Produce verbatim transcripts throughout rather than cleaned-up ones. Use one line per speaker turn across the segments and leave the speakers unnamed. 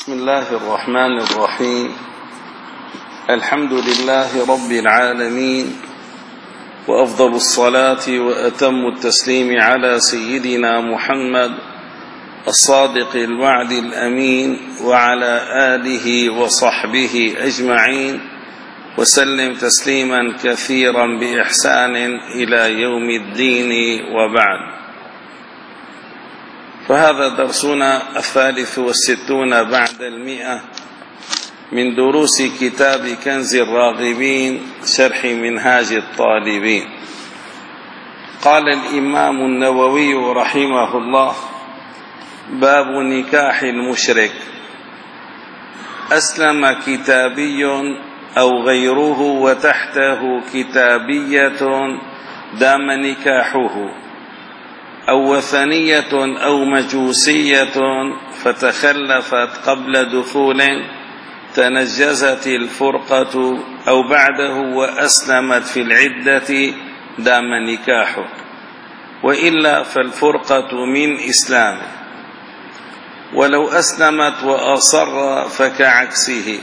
بسم الله الرحمن الرحيم. الحمد لله رب العالمين، وأفضل الصلاة وأتم التسليم على سيدنا محمد الصادق الوعد الأمين وعلى آله وصحبه أجمعين، وسلم تسليما كثيرا بإحسان إلى يوم الدين، وبعد. فهذا درسنا الثالث والستون بعد المئة من دروس كتاب كنز الراغبين شرح منهاج الطالبين. قال الإمام النووي رحمه الله: باب نكاح المشرك. أسلم كتابي أو غيره وتحته كتابية دام نكاحه، أو وثنية أو مجوسية فتخلفت قبل دخول تنجزت الفرقة، أو بعده وأسلمت في العدة دام نكاحه، وإلا فالفرقة من إسلامه. ولو أسلمت وأصر فكعكسه،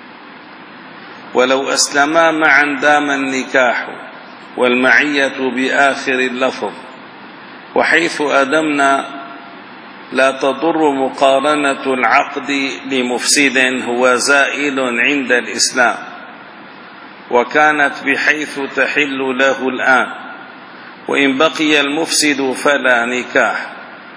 ولو أسلما معا دام النكاح، والمعية بآخر اللفظ. وحيث أدمنا لا تضر مقارنة العقد لمفسد هو زائل عند الإسلام، وكانت بحيث تحل له الآن، وإن بقي المفسد فلا نكاح،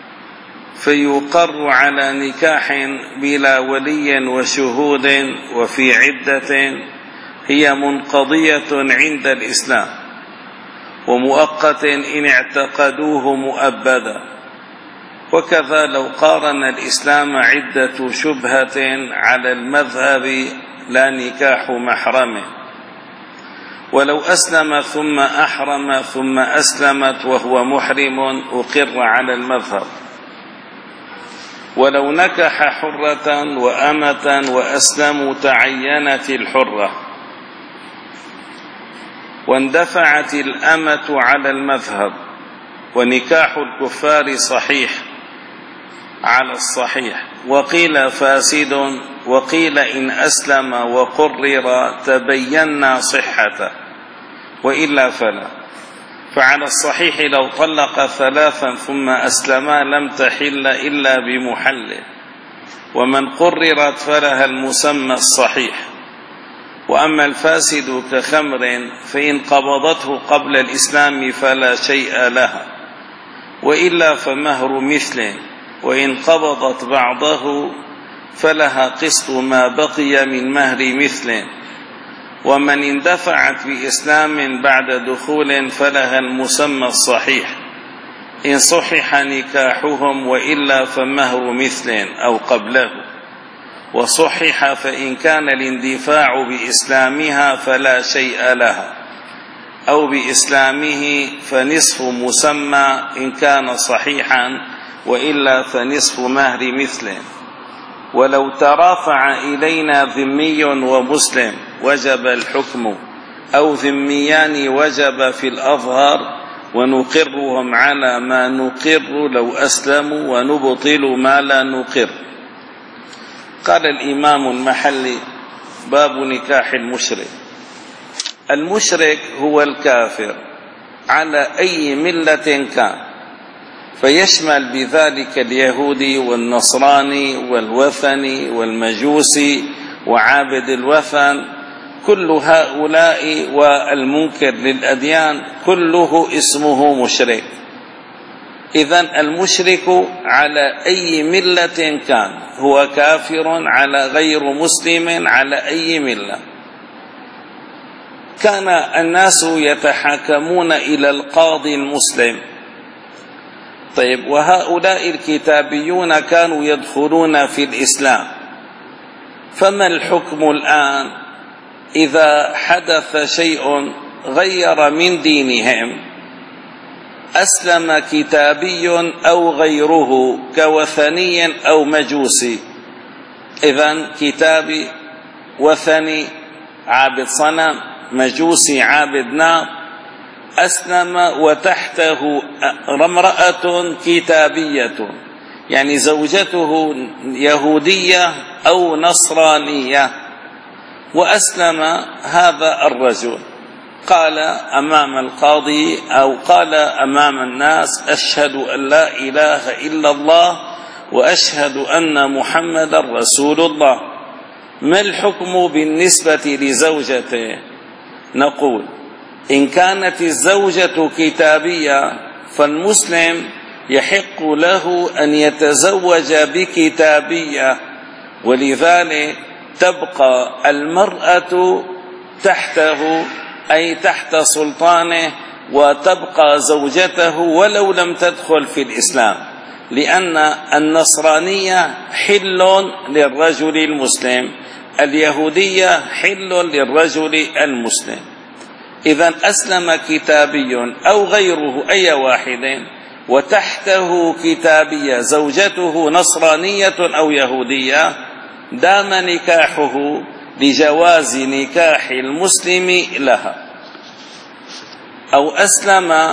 فيقر على نكاح بلا ولي وشهود وفي عدة هي منقضية عند الإسلام، ومؤقت إن اعتقدوه مؤبدا. وكذا لو قارن الإسلام عدة شبهة على المذهب لا نكاح محرم. ولو أسلم ثم أحرم ثم أسلمت وهو محرم أقر على المذهب. ولو نكح حرة وأمة وأسلموا تعينت الحرة، واندفعت الأمة على المذهب. ونكاح الكفار صحيح على الصحيح، وقيل فاسد، وقيل إن أسلم وقرر تبين صحته، وإلا فلا. فعلى الصحيح لو طلق ثلاثا ثم أسلما لم تحل إلا بمحل، ومن قررت فلها المسمى الصحيح. وأما الفاسد كخمر فإن قبضته قبل الإسلام فلا شيء لها، وإلا فمهر مثل، وإن قبضت بعضه فلها قسط ما بقي من مهر مثل. ومن اندفعت بإسلام بعد دخول فلها المسمى الصحيح إن صحح نكاحهم، وإلا فمهر مثل أو قبله. وصحح فإن كان الاندفاع بإسلامها فلا شيء لها، أو بإسلامه فنصف مسمى إن كان صحيحا، وإلا فنصف مهر مثله. ولو ترافع إلينا ذمي ومسلم وجب الحكم، أو ذميان وجب في الأظهر، ونقرهم على ما نقر لو أسلموا، ونبطل ما لا نقر. قال الإمام المحلي: باب نكاح المشرك. المشرك هو الكافر على أي ملة كان، فيشمل بذلك اليهودي والنصراني والوثني والمجوسي وعابد الوثن، كل هؤلاء والمنكر للأديان كله اسمه مشرك. إذن المشرك على أي ملة كان هو كافر على غير مسلم على أي ملة. كان الناس يتحاكمون إلى القاضي المسلم. طيب، وهؤلاء الكتابيون كانوا يدخلون في الإسلام، فما الحكم الآن إذا حدث شيء غير من دينهم؟ أسلم كتابي أو غيره كوثني أو مجوسي. إذن كتابي وثني عابد صنم، مجوسي عابد نار، أسلم وتحته امرأة كتابية يعني زوجته يهودية أو نصرانية، وأسلم هذا الرجل، قال أمام القاضي أو قال أمام الناس: أشهد أن لا إله إلا الله وأشهد أن محمد رسول الله. ما الحكم بالنسبة لزوجته؟ نقول: إن كانت الزوجة كتابية فالمسلم يحق له أن يتزوج بكتابية، ولذلك تبقى المرأة تحته أي تحت سلطانه، وتبقى زوجته ولو لم تدخل في الإسلام، لأن النصرانية حل للرجل المسلم، اليهودية حل للرجل المسلم. إذن أسلم كتابي أو غيره أي واحد وتحته كتابية زوجته نصرانية أو يهودية، دام نكاحه لجواز نكاح المسلم لها. أو أسلم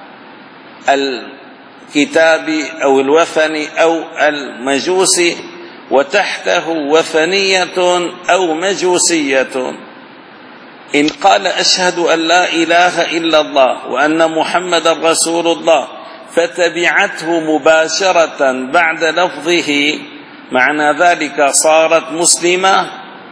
الكتابي أو الوثني أو المجوسي وتحته وثنية أو مجوسية، إن قال: أشهد أن لا إله إلا الله وأن محمد رسول الله، فتبعته مباشرة بعد لفظه، معنى ذلك صارت مسلمة،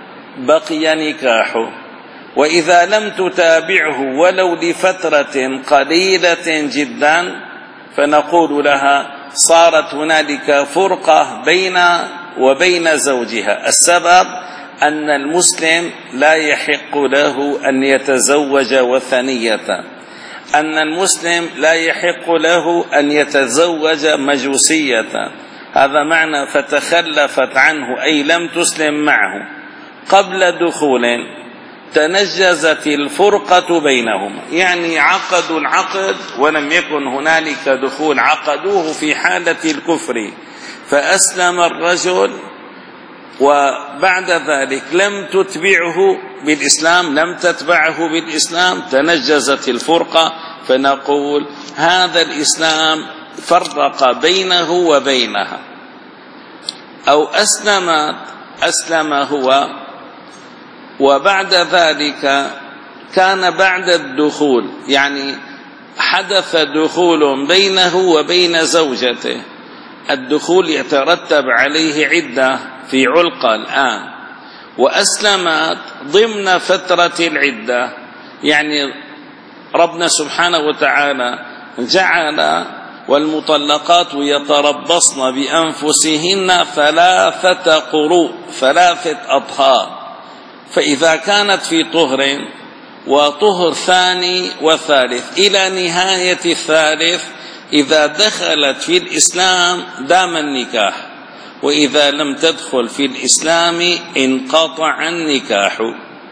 بقي نكاحه. وإذا لم تتابعه ولو لفترة قليلة جدا فنقول لها: صارت هنالك فرقة بين وبين زوجها. السبب أن المسلم لا يحق له أن يتزوج وثنية، أن المسلم لا يحق له أن يتزوج مجوسية. هذا معنى فتخلفت عنه أي لم تسلم معه قبل دخول، تنجزت الفرقة بينهما، يعني عقدوا العقد ولم يكن هنالك دخول، عقدوه في حالة الكفر، فأسلم الرجل وبعد ذلك لم تتبعه بالإسلام، لم تتبعه بالإسلام، تنجزت الفرقة، فنقول هذا الإسلام فرق بينه وبينها. أو أسلم أسلم هو وبعد ذلك كان بعد الدخول، يعني حدث دخول بينه وبين زوجته، الدخول يترتب عليه عدة في علقة الآن، وأسلمت ضمن فترة العدة، يعني ربنا سبحانه وتعالى جعل: والمطلقات يتربصن بأنفسهن ثلاثة قروء، ثلاثة أطهار. فإذا كانت في طهر وطهر ثاني وثالث إلى نهاية الثالث، إذا دخلت في الإسلام دام النكاح، وإذا لم تدخل في الإسلام انقطع النكاح.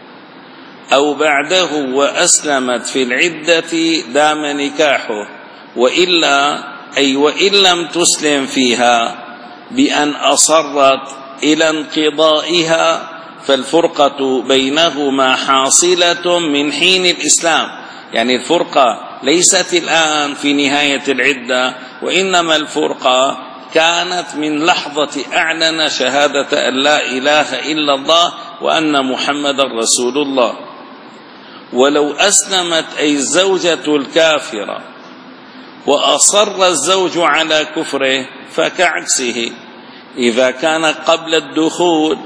أو بعده وأسلمت في العدة دام نكاحه، وإلا أي وإن لم تسلم فيها بأن أصرت إلى انقضائها، فالفرقة بينهما حاصلة من حين الإسلام، يعني الفرقة ليست الآن في نهاية العدة، وإنما الفرقة كانت من لحظة أعلن شهادة أن لا إله إلا الله وأن محمد رسول الله. ولو أسلمت أي الزوجة الكافرة وأصر الزوج على كفره فكعكسه، إذا كان قبل الدخول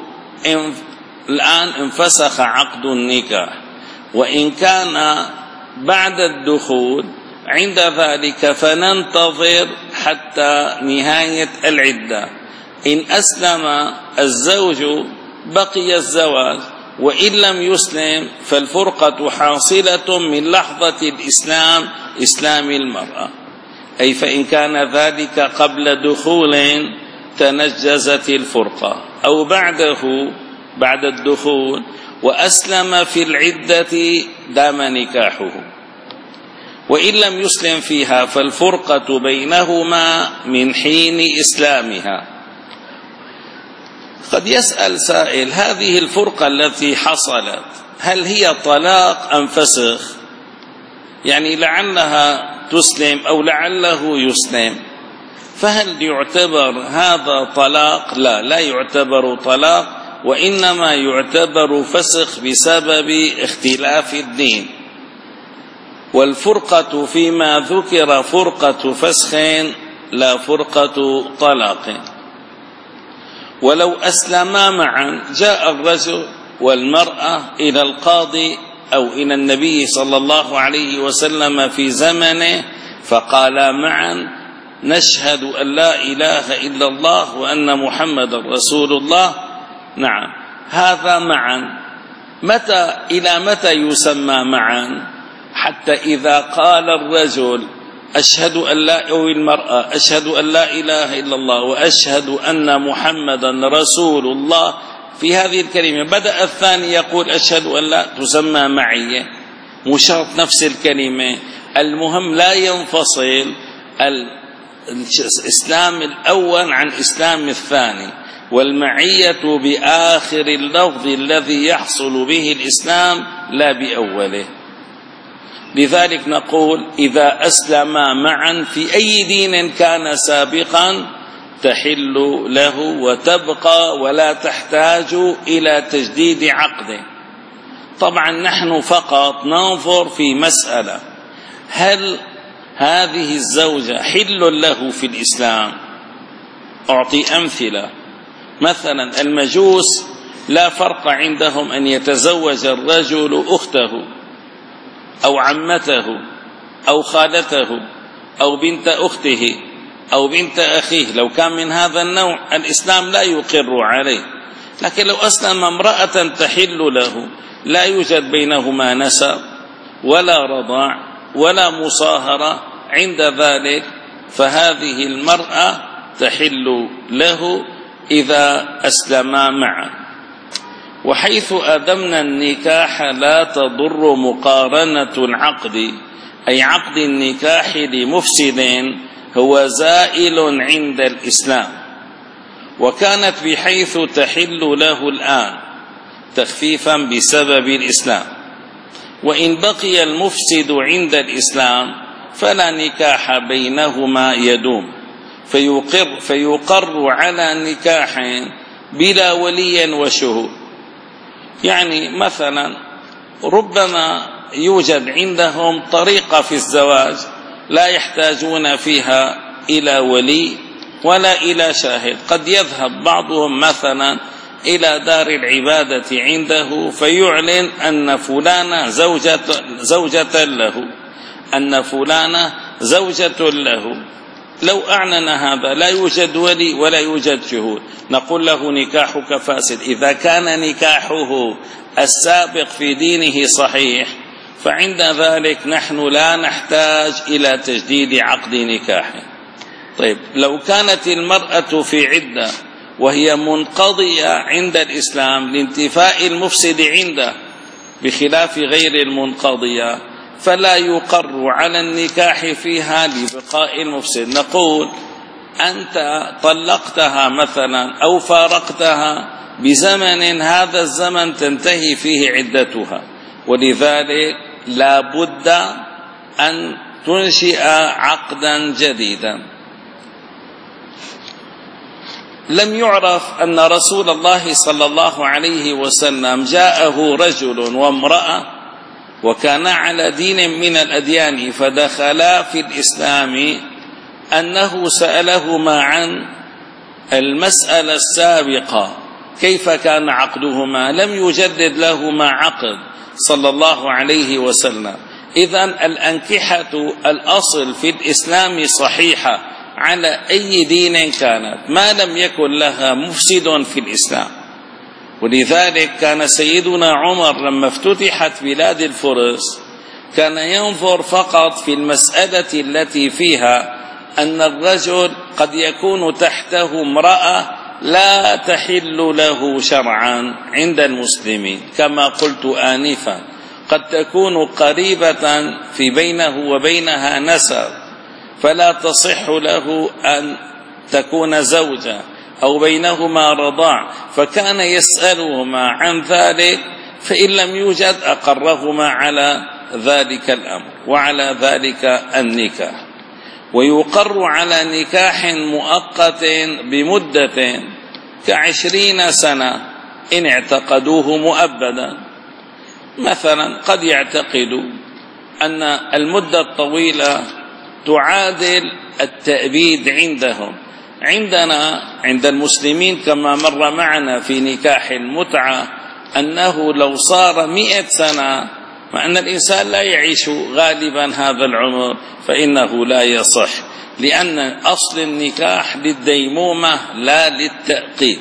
الآن انفسخ عقد النكاح، وإن كان بعد الدخول عند ذلك فننتظر حتى نهاية العدة. إن أسلم الزوج بقي الزواج، وإن لم يسلم فالفرقة حاصلة من لحظة الإسلام، إسلام المرأة. أي فإن كان ذلك قبل دخول تنجزت الفرقة، أو بعده بعد الدخول وأسلم في العدة دام نكاحه، وإن لم يسلم فيها فالفرقة بينهما من حين إسلامها. قد يسأل سائل: هذه الفرقة التي حصلت هل هي طلاق أم فسخ؟ يعني لعلها تسلم أو لعله يسلم. فهل يعتبر هذا طلاق؟ لا، لا يعتبر طلاق، وإنما يعتبر فسخ بسبب اختلاف الدين. والفرقة فيما ذكر فرقة فسخ لا فرقة طلاق. ولو أسلما معا، جاء الرجل والمرأة إلى القاضي أو إلى النبي صلى الله عليه وسلم في زمنه فقالا معا نشهد أن لا إله إلا الله وأن محمد رسول الله. نعم، هذا معا. متى إلى متى يسمى معا؟ حتى إذا قال الرجل أشهد أن لا أو المرأة أشهد أن لا إله إلا الله وأشهد أن محمدا رسول الله، في هذه الكلمة بدأ الثاني يقول أشهد أن لا، تسمى معية، مو شرط نفس الكلمة. المهم لا ينفصل الإسلام الأول عن إسلام الثاني، والمعية بآخر اللفظ الذي يحصل به الإسلام لا بأوله. لذلك نقول إذا أسلما معا في أي دين كان سابقا تحل له وتبقى ولا تحتاج إلى تجديد عقده. طبعا نحن فقط ننظر في مسألة، هل هذه الزوجة حل له في الإسلام؟ أعطي أمثلة. مثلا المجوس لا فرق عندهم أن يتزوج الرجل أخته أو عمته أو خالته أو بنت أخته أو بنت أخيه، لو كان من هذا النوع الإسلام لا يقر عليه. لكن لو أسلم امرأة تحل له، لا يوجد بينهما نسب ولا رضاع ولا مصاهرة، عند ذلك فهذه المرأة تحل له إذا أسلما معا. وحيث أدمنا النكاح لا تضر مقارنة العقد، أي عقد النكاح لمفسد هو زائل عند الإسلام، وكانت بحيث تحل له الآن تخفيفا بسبب الإسلام. وإن بقي المفسد عند الإسلام فلا نكاح بينهما يدوم، فيقر, فيقر على نكاح بلا ولي وشهود. يعني مثلا ربما يوجد عندهم طريقة في الزواج لا يحتاجون فيها إلى ولي ولا إلى شاهد. قد يذهب بعضهم مثلا إلى دار العبادة عنده فيعلن أن فلانة زوجة, زوجة له أن فلانة زوجة له. لو أعلن هذا لا يوجد ولي ولا يوجد شهود، نقول له نكاحك فاسد. إذا كان نكاحه السابق في دينه صحيح فعند ذلك نحن لا نحتاج إلى تجديد عقد نكاحه. طيب، لو كانت المرأة في عدة وهي منقضية عند الإسلام لانتفاء المفسد عنده بخلاف غير المنقضية، فلا يقر على النكاح فيها لبقاء المفسد. نقول أنت طلقتها مثلا أو فارقتها بزمن هذا الزمن تنتهي فيه عدتها، ولذلك لا بد أن تنشئ عقدا جديدا. لم يعرف أن رسول الله صلى الله عليه وسلم جاءه رجل وامرأة وكانا على دين من الأديان فدخلا في الإسلام، أنه سألهما عن المسألة السابقة كيف كان عقدهما، لم يجدد لهما عقد صلى الله عليه وسلم. إذن الأنكحة الأصل في الإسلام صحيحة على أي دين كانت ما لم يكن لها مفسد في الإسلام. ولذلك كان سيدنا عمر لما افتتحت بلاد الفرس كان ينظر فقط في المسألة التي فيها أن الرجل قد يكون تحته امرأة لا تحل له شرعا عند المسلمين، كما قلت آنفا قد تكون قريبة في بينه وبينها نسب فلا تصح له أن تكون زوجة، أو بينهما رضاع، فكان يسألهما عن ذلك، فإن لم يوجد أقرهما على ذلك الأمر وعلى ذلك النكاح. ويقر على نكاح مؤقت بمدة كعشرين سنة إن اعتقدوه مؤبدا. مثلا قد يعتقدوا أن المدة الطويلة تعادل التأبيد عندهم. عندنا عند المسلمين كما مر معنا في نكاح المتعة أنه لو صار مئة سنة، مع أن الإنسان لا يعيش غالبا هذا العمر، فإنه لا يصح، لأن أصل النكاح للديمومة لا للتأقيت.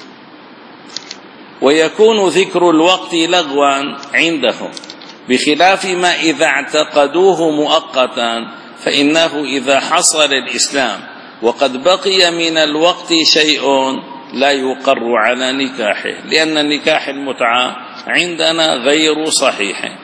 ويكون ذكر الوقت لغوا عندهم، بخلاف ما إذا اعتقدوه مؤقتا، فإنه إذا حصل الإسلام وقد بقي من الوقت شيء لا يقر على نكاحه، لأن نكاح المتعة عندنا غير صحيح.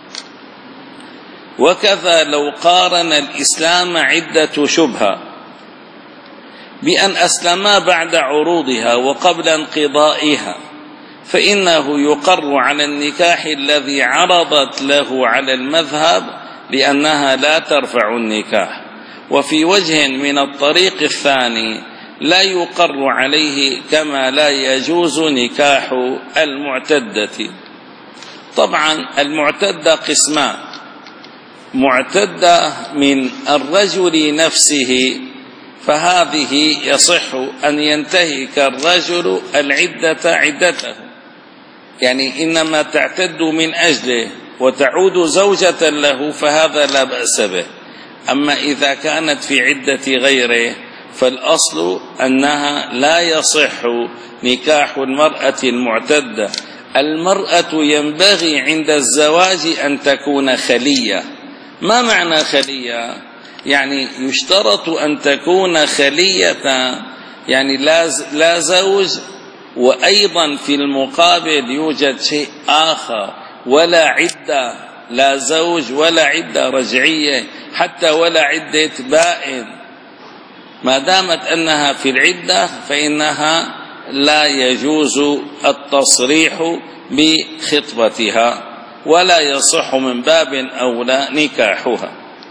وكذا لو قارن الإسلام عدة شبهة بأن أسلما بعد عروضها وقبل انقضائها، فإنه يقر على النكاح الذي عرضت له على المذهب لأنها لا ترفع النكاح. وفي وجه من الطريق الثاني لا يقر عليه، كما لا يجوز نكاح المعتدة. طبعا المعتدة قسمان: معتدة من الرجل نفسه، فهذه يصح أن ينتهك الرجل العدة عدته، يعني إنما تعتد من أجله وتعود زوجة له، فهذا لا بأس به. أما إذا كانت في عدة غيره فالأصل أنها لا يصح نكاح المرأة المعتدة. المرأة ينبغي عند الزواج أن تكون خلية. ما معنى خلية؟ يعني يشترط أن تكون خلية، يعني لا زوج، وأيضا في المقابل يوجد شيء آخر، ولا عدة، لا زوج ولا عدة رجعية، حتى ولا عدة بائن. ما دامت أنها في العدة فإنها لا يجوز التصريح بخطبتها، ولا يصح من باب أولى نكاحها.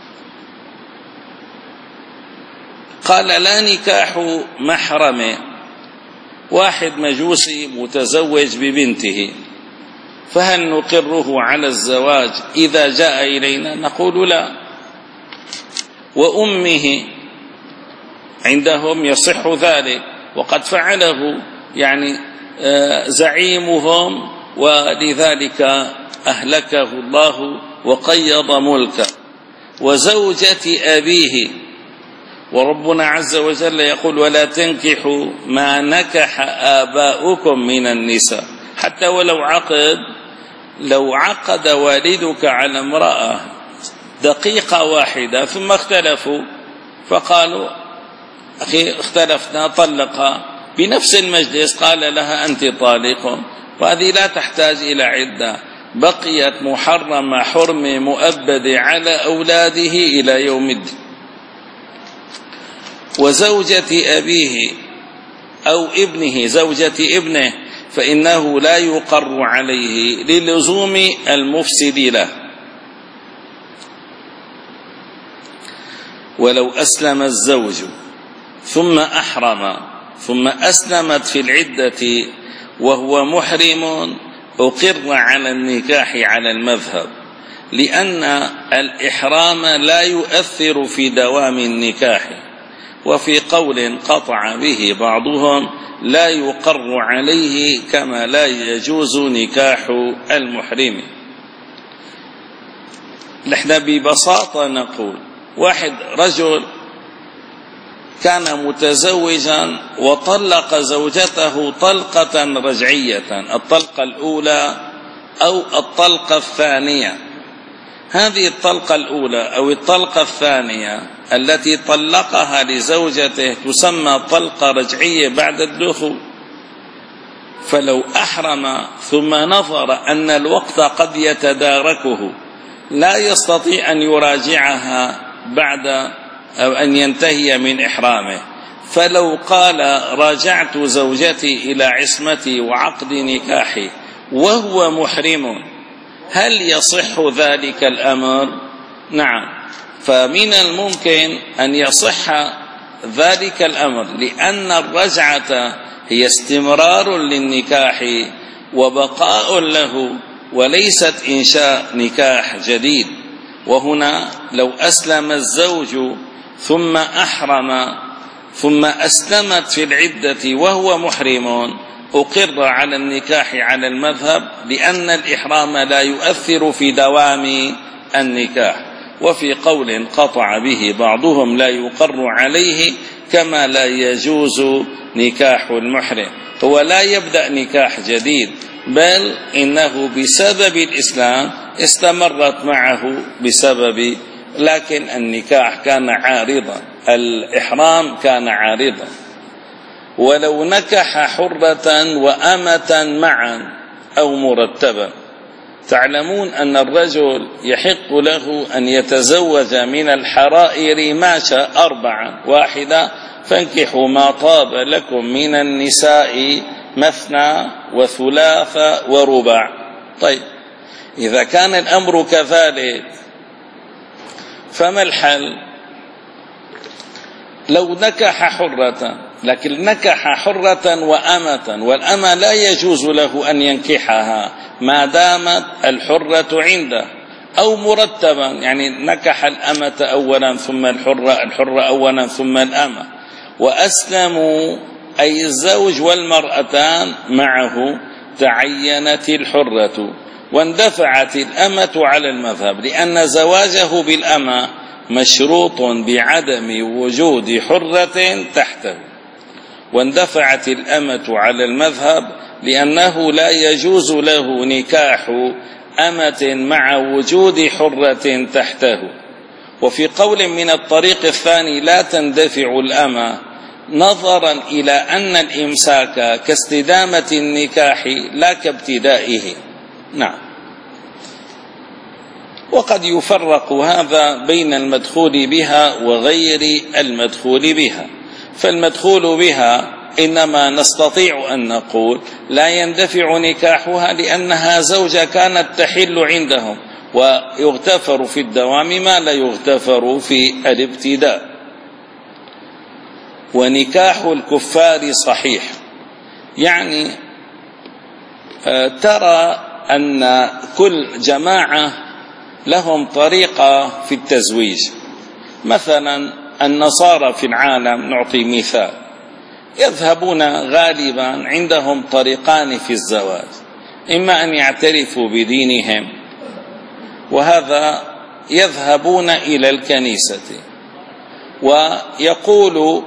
قال: لا نكاح محرم. واحد مجوسي متزوج ببنته، فهل نقره على الزواج إذا جاء إلينا؟ نقول لا. وأمه عندهم يصح ذلك، وقد فعله يعني زعيمهم، ولذلك أهلكه الله وقيض ملكه. وزوجة أبيه، وربنا عز وجل يقول: ولا تنكحوا ما نكح آباؤكم من النساء. حتى ولو عقد لو عقد والدك على امرأة دقيقة واحدة ثم اختلفوا فقالوا: أخي اختلفنا، طلقها بنفس المجلس، قال لها: أنت طالق، وهذه لا تحتاج إلى عدة، بقيت محرمة حرمة مؤبدة على أولاده إلى يوم الدين. وزوجة أبيه أو ابنه، زوجة ابنه، فإنه لا يقر عليه للزوم المفسد له. ولو أسلم الزوج ثم أحرم ثم أسلمت في العدة وهو محرم، أقر على النكاح على المذهب، لأن الإحرام لا يؤثر في دوام النكاح. وفي قول قطع به بعضهم: لا يقر عليه كما لا يجوز نكاح المحرم. نحن ببساطة نقول: واحد رجل كان متزوجا وطلق زوجته طلقة رجعية، الطلقة الأولى أو الطلقة الثانية. هذه الطلقة الأولى أو الطلقة الثانية التي طلقها لزوجته تسمى طلقة رجعية بعد الدخول. فلو أحرم ثم نظر أن الوقت قد يتداركه، لا يستطيع أن يراجعها بعد أو أن ينتهي من إحرامه، فلو قال: راجعت زوجتي إلى عصمتي وعقد نكاحي وهو محرم، هل يصح ذلك الأمر؟ نعم. فمن الممكن أن يصح ذلك الأمر، لأن الرجعة هي استمرار للنكاح وبقاء له، وليست إنشاء نكاح جديد. وهنا لو أسلم الزوج ثم أحرم ثم أسلمت في العدة وهو محرم أقر على النكاح على المذهب، لأن الإحرام لا يؤثر في دوام النكاح. وفي قول قطع به بعضهم لا يقر عليه، كما لا يجوز نكاح المحرم. هو لا يبدأ نكاح جديد، بل إنه بسبب الإسلام استمرت معه بسبب، لكن النكاح كان عارضا، الإحرام كان عارضا. ولو نكح حرة وأمة معا أو مرتبا، تعلمون أن الرجل يحق له أن يتزوج من الحرائر ما شاء أربعا واحدة، فانكحوا ما طاب لكم من النساء مثنى وثلاث ورباع. طيب، إذا كان الأمر كذلك فما الحل؟ لو نكح حرة، لكن نكح حرة وأمة، والأمة لا يجوز له أن ينكحها ما دامت الحرة عنده، أو مرتبا، يعني نكح الأمة أولا ثم الحرة، الحرة أولا ثم الأمة، وأسلموا أي الزوج والمرأتان معه، تعينت الحرة واندفعت الأمة على المذهب، لأن زواجه بالأمة مشروط بعدم وجود حرة تحته، واندفعت الأمة على المذهب لأنه لا يجوز له نكاح أمة مع وجود حرة تحته. وفي قول من الطريق الثاني لا تندفع الأمة، نظرا إلى أن الإمساك كاستدامة النكاح لا كابتدائه. نعم. وقد يفرق هذا بين المدخول بها وغير المدخول بها. فالمدخول بها إنما نستطيع أن نقول لا يندفع نكاحها لأنها زوجة كانت تحل عندهم، ويغتفر في الدوام ما لا يغتفر في الابتداء. ونكاح الكفار صحيح، يعني ترى أن كل جماعة لهم طريقة في التزويج. مثلا النصارى في العالم، نعطي مثال، يذهبون غالبا عندهم طريقان في الزواج، إما أن يعترفوا بدينهم، وهذا يذهبون إلى الكنيسة ويقول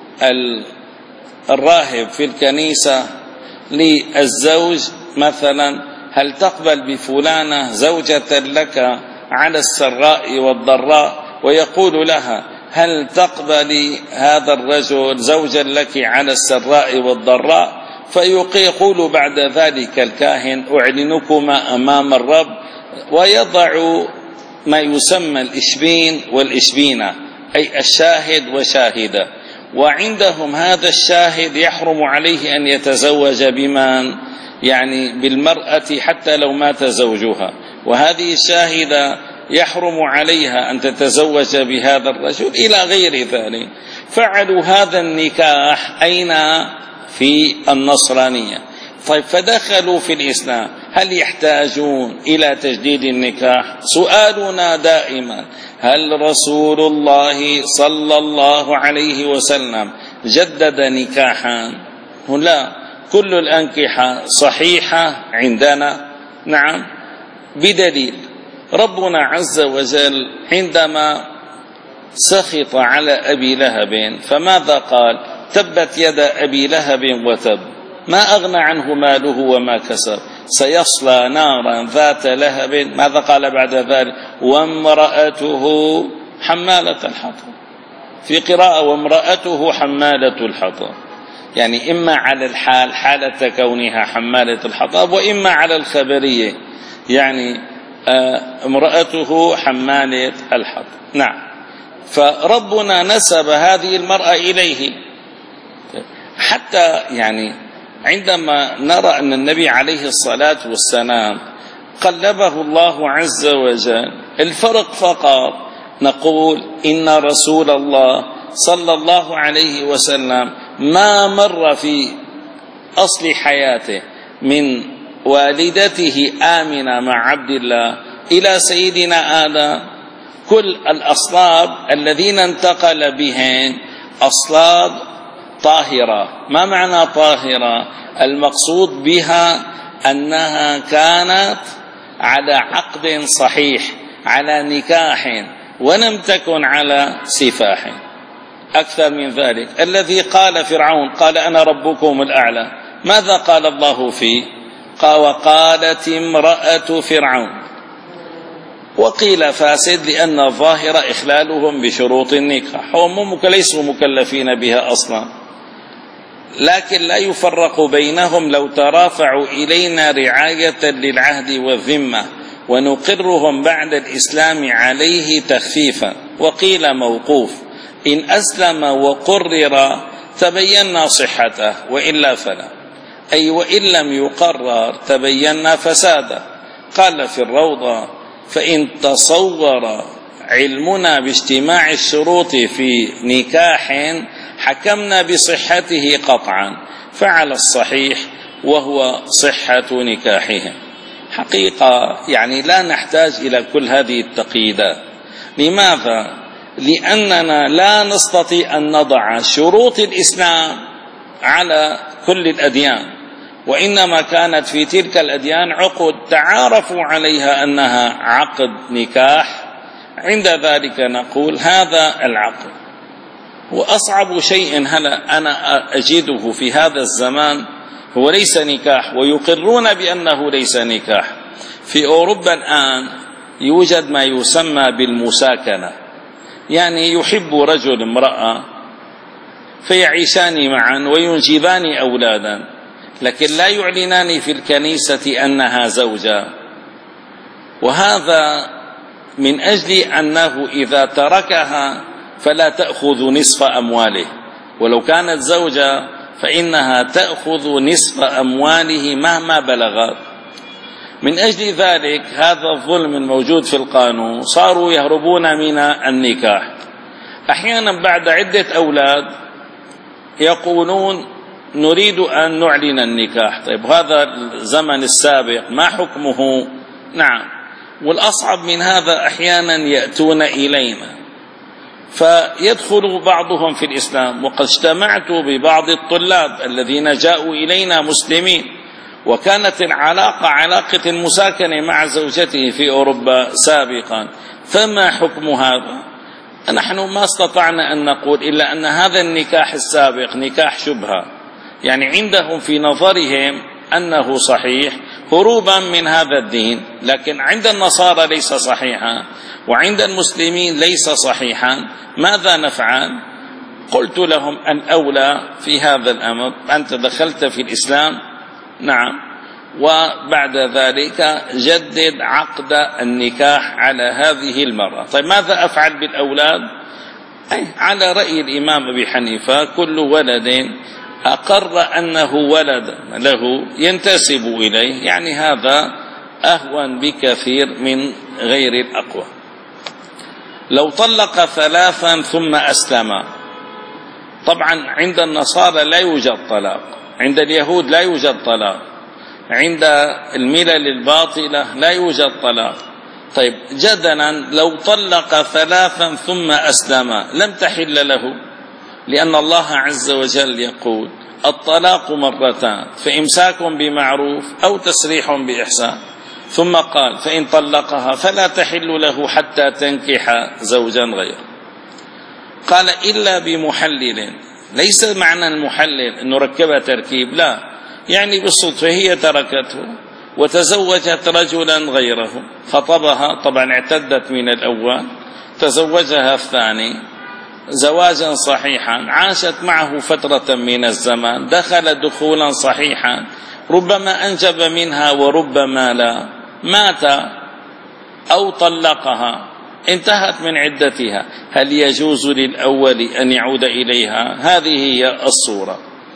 الراهب في الكنيسة للزوج مثلا هل تقبل بفلانة زوجة لك على السراء والضراء، ويقول لها هل تقبل هذا الرجل زوجا لك على السراء والضراء، فيقول بعد ذلك الكاهن أعلنكما أمام الرب، ويضع ما يسمى الإشبين والإشبينة، أي الشاهد وشاهدة. وعندهم هذا الشاهد يحرم عليه أن يتزوج بمن؟ يعني بالمرأة حتى لو مات زوجها، وهذه الشاهدة يحرم عليها أن تتزوج بهذا الرجل إلى غير ذلك. فعلوا هذا النكاح أين؟ في النصرانية. طيب، فدخلوا في الإسلام، هل يحتاجون إلى تجديد النكاح؟ سؤالنا دائما هل رسول الله صلى الله عليه وسلم جدد نكاحا؟ لا، كل الأنكحة صحيحة عندنا. نعم، بدليل ربنا عز وجل عندما سخط على أبي لهب فماذا قال؟ تبت يد أبي لهب وتب، ما أغنى عنه ماله وما كسب، سيصلى نارا ذات لهب. ماذا قال بعد ذلك؟ وامرأته حمالة الحطب، في قراءة وامرأته حمالة الحطب، يعني إما على الحال حالة كونها حمالة الحطب، وإما على الخبرية، يعني امرأته حمالة الحطب. نعم. فربنا نسب هذه المرأة إليه، حتى يعني عندما نرى أن النبي عليه الصلاة والسلام قلبه الله عز وجل، الفرق فقط نقول إن رسول الله صلى الله عليه وسلم ما مر في أصل حياته من والدته آمنة مع عبد الله إلى سيدنا آدم كل الأصلاب الذين انتقل بهن أصلاب طاهرة. ما معنى طاهرة؟ المقصود بها أنها كانت على عقد صحيح، على نكاح، ولم تكن على سفاح. أكثر من ذلك، الذي قال فرعون قال أنا ربكم الأعلى، ماذا قال الله فيه؟ قال وقالت امرأة فرعون، وقيل فاسد لأن الظاهر إخلالهم بشروط النكاح، هم ليسوا مكلفين بها أصلا، لكن لا يفرق بينهم لو ترافعوا إلينا رعاية للعهد والذمة ونقرهم بعد الإسلام عليه تخفيفا. وقيل موقوف، إن أسلم وقرر تبينا صحته وإلا فلا، أي وإن لم يقرر تبينا فساده. قال في الروضة فإن تصور علمنا باجتماع الشروط في نكاح حكمنا بصحته قطعا، فعلى الصحيح وهو صحة نكاحهم. حقيقة يعني لا نحتاج إلى كل هذه التقييدات. لماذا؟ لأننا لا نستطيع أن نضع شروط الإسلام على كل الأديان، وإنما كانت في تلك الأديان عقد تعارفوا عليها أنها عقد نكاح، عند ذلك نقول هذا العقد. وأصعب شيء هلا أنا أجده في هذا الزمان هو ليس نكاح، ويقرون بأنه ليس نكاح. في أوروبا الآن يوجد ما يسمى بالمساكنة، يعني يحب رجل امرأة فيعيشان معا وينجبان أولادا، لكن لا يعلنان في الكنيسة أنها زوجة. وهذا من أجل أنه إذا تركها فلا تأخذ نصف أمواله، ولو كانت زوجة فإنها تأخذ نصف أمواله مهما بلغت. من أجل ذلك هذا الظلم الموجود في القانون صاروا يهربون من النكاح. أحيانا بعد عدة أولاد يقولون نريد أن نعلن النكاح. طيب هذا الزمن السابق ما حكمه؟ نعم. والأصعب من هذا أحيانا يأتون إلينا فيدخل بعضهم في الإسلام. وقد اجتمعت ببعض الطلاب الذين جاءوا إلينا مسلمين، وكانت العلاقة علاقة المساكنة مع زوجته في أوروبا سابقا، فما حكم هذا؟ نحن ما استطعنا أن نقول إلا أن هذا النكاح السابق نكاح شبهة، يعني عندهم في نظرهم أنه صحيح هروبا من هذا الدين، لكن عند النصارى ليس صحيحا وعند المسلمين ليس صحيحا. ماذا نفعل؟ قلت لهم الأولى في هذا الأمر أنت دخلت في الإسلام، نعم، وبعد ذلك جدد عقد النكاح على هذه المرأة. طيب ماذا أفعل بالأولاد؟ أي على رأي الإمام أبي حنيفة كل ولد أقر أنه ولد له ينتسب إليه، يعني هذا أهون بكثير من غير الأقوى. لو طلق ثلاثا ثم أسلم، طبعا عند النصارى لا يوجد طلاق، عند اليهود لا يوجد طلاق، عند الملل الباطلة لا يوجد طلاق. طيب جدلا لو طلق ثلاثا ثم أسلم لم تحل له، لأن الله عز وجل يقول الطلاق مرتان، فإمساك بمعروف أو تسريح بإحسان، ثم قال فإن طلقها فلا تحل له حتى تنكح زوجا غيره. قال إلا بمحلل. ليس معنى المحلل أنه ركبها تركيب، لا، يعني بالصدفة هي تركته وتزوجت رجلا غيره، خطبها، طبعا اعتدت من الأول، تزوجها الثاني زواجا صحيحا، عاشت معه فترة من الزمان، دخل دخولا صحيحا، ربما أنجب منها وربما لا، مات أو طلقها، انتهت من عدتها، هل يجوز للأول أن يعود إليها؟ هذه هي الصورة.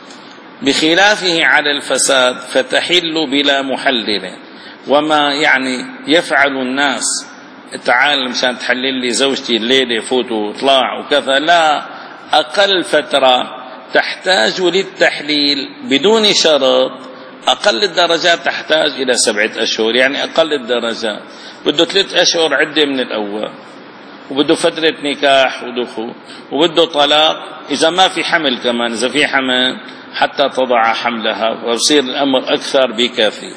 بخلافه على الفساد فتحل بلا محلل. وما يعني يفعل الناس تعال مشان تحلل لي زوجتي الليلة فوت وطلع وكذا، لا، أقل فترة تحتاج للتحليل بدون شرط، أقل الدرجات تحتاج إلى سبعة أشهر، يعني أقل الدرجات بده ثلاث أشهر عدة من الأول، وبده فترة نكاح ودخول، وبده طلاق إذا ما في حمل كمان، إذا في حمل حتى تضع حملها، ويصير الأمر أكثر بكافي.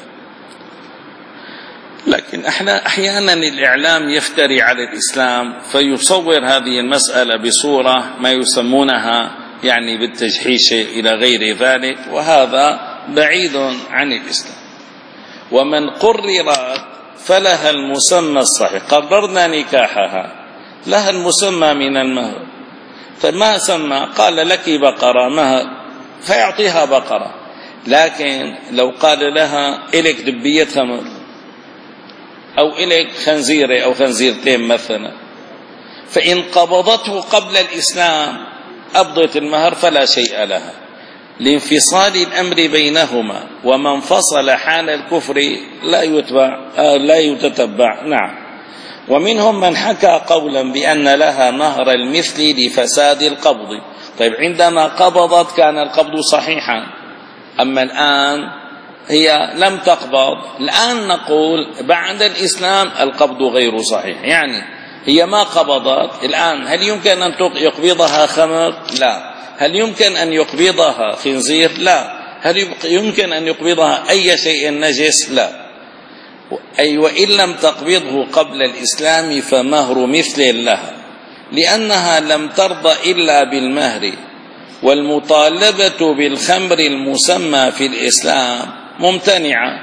لكن احنا أحيانا الإعلام يفتري على الإسلام فيصور هذه المسألة بصورة ما يسمونها يعني بالتجحيش إلى غير ذلك، وهذا بعيد عن الإسلام. ومن قررت فلها المسمى الصحيح، قررنا نكاحها لها المسمى من المهر، فما سمى قال لك بقرة مهر فيعطيها بقرة، لكن لو قال لها إلك دبية خمر أو إلك خنزيرة أو خنزيرتين مثلا، فإن قبضته قبل الإسلام أبضت المهر فلا شيء لها لانفصال الأمر بينهما، ومن انفصل حال الكفر لا يتبع لا يتتبع. نعم. ومنهم من حكى قولا بأن لها مهر المثل لفساد القبض. طيب عندما قبضت كان القبض صحيحا، أما الآن هي لم تقبض، الآن نقول بعد الإسلام القبض غير صحيح، يعني هي ما قبضت الآن، هل يمكن أن يقبضها خمر؟ لا. هل يمكن أن يقبضها خنزير؟ لا. هل يمكن أن يقبضها أي شيء نجس؟ لا. أي وإن لم تقبضه قبل الإسلام فمهر مثل لها، لأنها لم ترضى إلا بالمهر، والمطالبة بالخمر المسمى في الإسلام ممتنعة،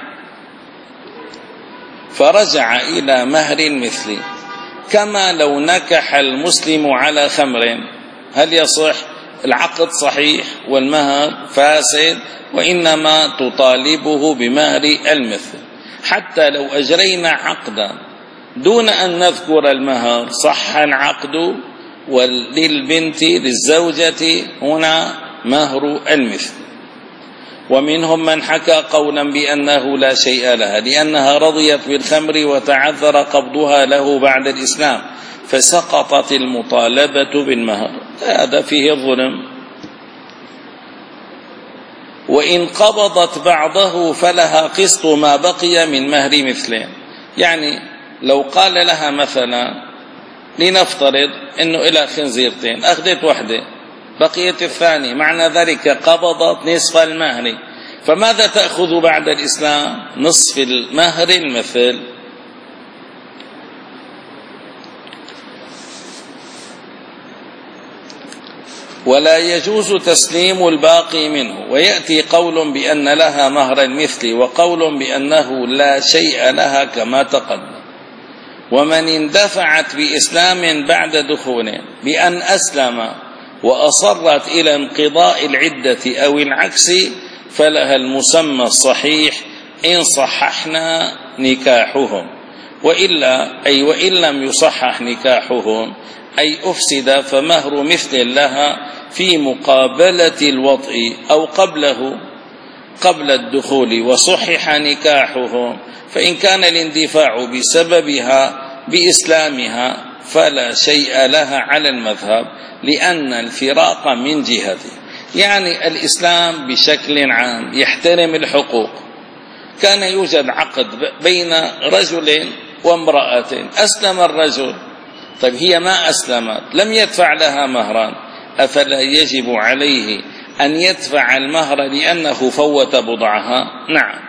فرجع إلى مهر مثلي. كما لو نكح المسلم على خمر، هل يصح؟ العقد صحيح والمهر فاسد، وإنما تطالبه بمهر المثل. حتى لو أجرينا عقدا دون أن نذكر المهر صح العقد، وللبنت للزوجة هنا مهر المثل. ومنهم من حكى قولا بأنه لا شيء لها، لأنها رضيت بالخمر وتعذر قبضها له بعد الإسلام، فسقطت المطالبة بالمهر، هذا فيه الظلم. وإن قبضت بعضه فلها قسط ما بقي من مهر مثله. يعني لو قال لها مثلا لنفترض أنه إلى خنزيرتين، أخذت واحدة بقيت الثانية، معنى ذلك قبضت نصف المهر، فماذا تأخذ بعد الإسلام؟ نصف المهر المثل. ولا يجوز تسليم الباقي منه. ويأتي قول بأن لها مهر المثل، وقول بأنه لا شيء لها كما تقدم. ومن اندفعت بإسلام بعد دخوله بأن أسلم وأصرت إلى انقضاء العدة أو العكس فلها المسمى الصحيح إن صححنا نكاحهم، وإلا أي وإن لم يصحح نكاحهم أي أفسد فمهر مثل لها في مقابلة الوطء أو قبله قبل الدخول وصحح نكاحهم، فإن كان الاندفاع بسببها بإسلامها فلا شيء لها على المذهب، لأن الفراق من جهته. يعني الإسلام بشكل عام يحترم الحقوق. كان يوجد عقد بين رجل وامرأة، أسلم الرجل، طيب هي ما أسلمت، لم يدفع لها مهرا، أفلا يجب عليه أن يدفع المهر لأنه فوت بضعها؟ نعم.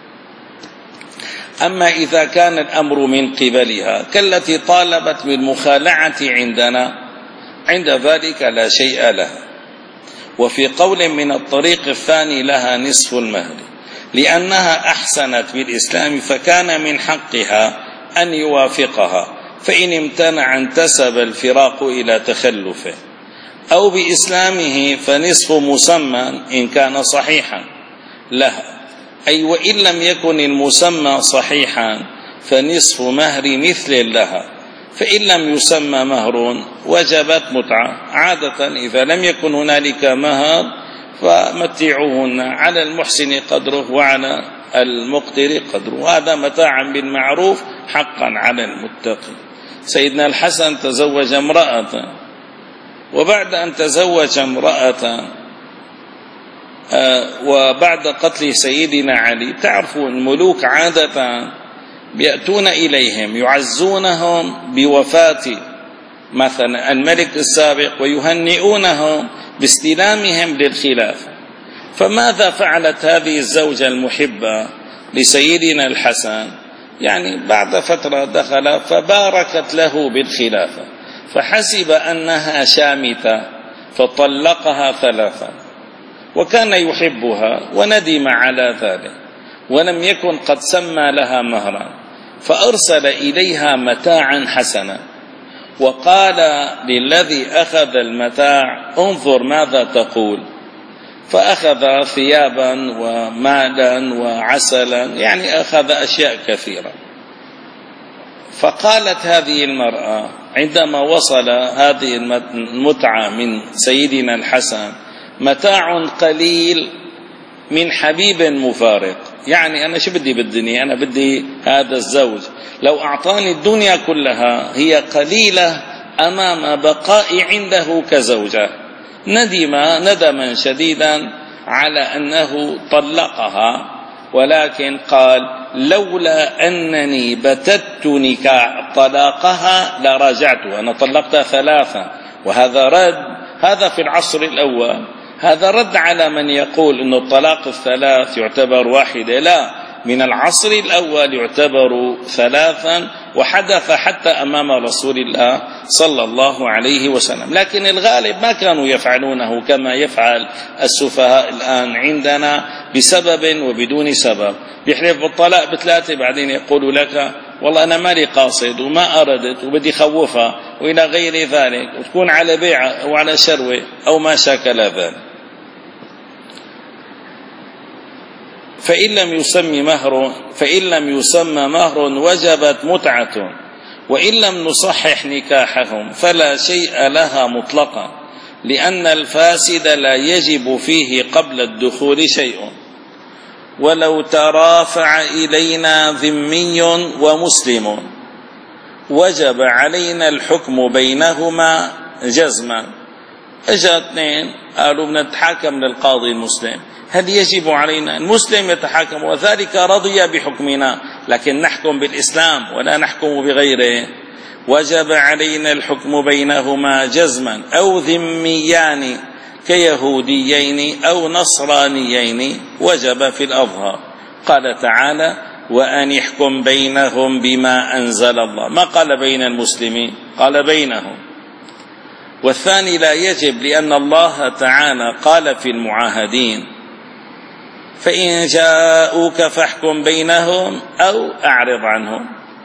أما إذا كان الأمر من قبلها كالتي طالبت بالمخالعة عندنا، عند ذلك لا شيء لها. وفي قول من الطريق الثاني لها نصف المهر، لأنها أحسنت بالإسلام فكان من حقها أن يوافقها، فإن امتنع انتسب الفراق إلى تخلفه. أو بإسلامه فنصف مسمى إن كان صحيحا لها، أي وإن لم يكن المسمى صحيحا فنصف مهر مثل لها، فإن لم يسمى مهر وجبت متعة. عادة إذا لم يكن هنالك مهر فمتعوهن على المحسن قدره وعلى المقتر قدره، وهذا متاعا بالمعروف حقا على المتقي. سيدنا الحسن تزوج امرأة، وبعد أن تزوج امرأة وبعد قتل سيدنا علي، تعرفوا الملوك عادة يأتون إليهم يعزونهم بوفاة مثلا الملك السابق ويهنئونهم باستلامهم للخلافة. فماذا فعلت هذه الزوجة المحبة لسيدنا الحسن؟ يعني بعد فترة دخل فباركت له بالخلافة، فحسب أنها شامتة فطلقها ثلاثا، وكان يحبها وندم على ذلك، ولم يكن قد سمى لها مهرا، فأرسل إليها متاعا حسنا، وقال للذي أخذ المتاع انظر ماذا تقول، فأخذ ثيابا ومالا وعسلا، يعني أخذ أشياء كثيرة. فقالت هذه المرأة عندما وصل هذه المتعة من سيدنا الحسن متاع قليل من حبيب مفارق، يعني أنا شو بدي بالدنيا، أنا بدي هذا الزوج، لو أعطاني الدنيا كلها هي قليلة أمام بقائي عنده كزوجة. ندم ندما شديدا على أنه طلقها، ولكن قال لولا أنني بتت نكاح طلاقها لراجعتها، أنا طلقتها ثلاثة، وهذا رد، هذا في العصر الأول، هذا رد على من يقول أن الطلاق الثلاث يعتبر واحدة، لا، من العصر الأول يعتبر ثلاثا، وحدث حتى أمام رسول الله صلى الله عليه وسلم. لكن الغالب ما كانوا يفعلونه كما يفعل السفهاء الآن عندنا بسبب وبدون سبب، بيحلف بالطلاق بثلاثة بعدين يقول لك والله أنا مالي قاصد وما أردت وبدي خوفها وإلى غير ذلك، وتكون على بيع أو على شروة أو ما شاكل ذلك. فإن لم يسمى مهر فإن لم يسمى مهر وجبت متعة، وإن لم نصحح نكاحهم فلا شيء لها مطلقا، لأن الفاسد لا يجب فيه قبل الدخول شيء. ولو ترافع إلينا ذمي ومسلم وجب علينا الحكم بينهما جزما. اجا اثنين قالوا بنتحاكم للقاضي المسلم، هل يجب علينا؟ المسلم يتحاكم وذلك رضي بحكمنا، لكن نحكم بالإسلام ولا نحكم بغيره. وجب علينا الحكم بينهما جزما، أو ذميان كيهوديين أو نصرانيين وجب في الأظهر. قال تعالى وأن يحكم بينهم بما أنزل الله، ما قال بين المسلمين، قال بينهم. والثاني لا يجب، لأن الله تعالى قال في المعاهدين فإن جاءوك فاحكم بينهم أو أعرض عنهم.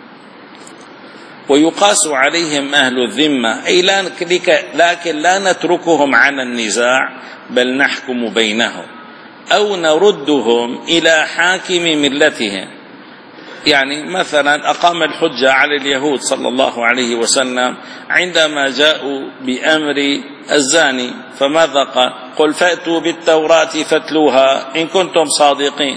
ويقاس عليهم أهل الذمة، أي لكن لا نتركهم عن النزاع بل نحكم بينهم أو نردهم إلى حاكم ملتهم. يعني مثلا أقام الحجة على اليهود صلى الله عليه وسلم عندما جاءوا بأمر الزاني، فماذا قال؟ قل فأتوا بالتوراة فاتلوها إن كنتم صادقين.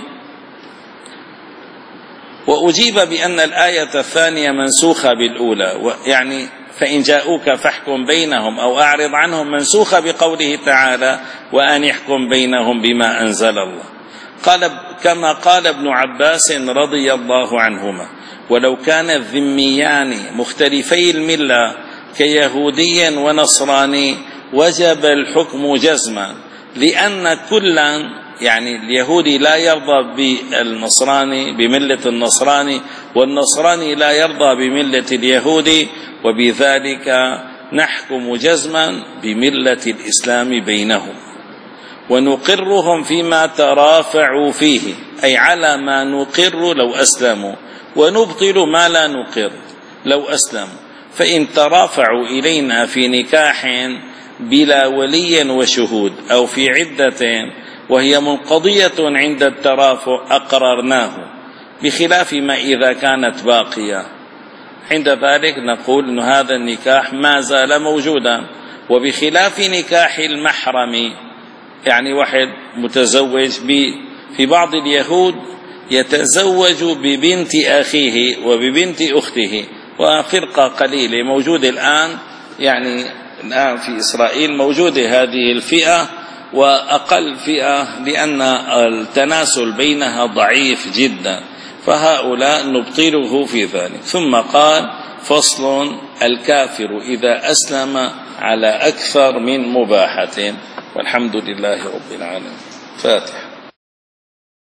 وأجيب بأن الآية الثانية منسوخة بالأولى، يعني فإن جاءوك فاحكم بينهم أو أعرض عنهم منسوخة بقوله تعالى وأن يحكم بينهم بما أنزل الله. قال كما قال ابن عباس رضي الله عنهما ولو كان الذميان مختلفي الملة كيهودي ونصراني وجب الحكم جزما، لأن كلا يعني اليهودي لا يرضى بالنصراني بملة النصراني، والنصراني لا يرضى بملة اليهودي، وبذلك نحكم جزما بملة الإسلام بينهم ونقرهم فيما ترافعوا فيه، أي على ما نقر لو أسلموا، ونبطل ما لا نقر لو أسلموا. فإن ترافعوا إلينا في نكاح بلا ولي وشهود أو في عدة وهي منقضية عند الترافع أقررناه، بخلاف ما إذا كانت باقية، عند ذلك نقول أن هذا النكاح ما زال موجودا. وبخلاف نكاح المحرم، يعني واحد متزوج في بعض اليهود يتزوج ببنت أخيه وببنت أخته، وفرقة قليلة موجودة الآن، يعني الآن في إسرائيل موجودة هذه الفئة وأقل فئة، لأن التناسل بينها ضعيف جدا، فهؤلاء نبطله في ذلك. ثم قال: فصل: الكافر إذا أسلم على أكثر من مباحة. والحمد لله رب العالمين. فاتح.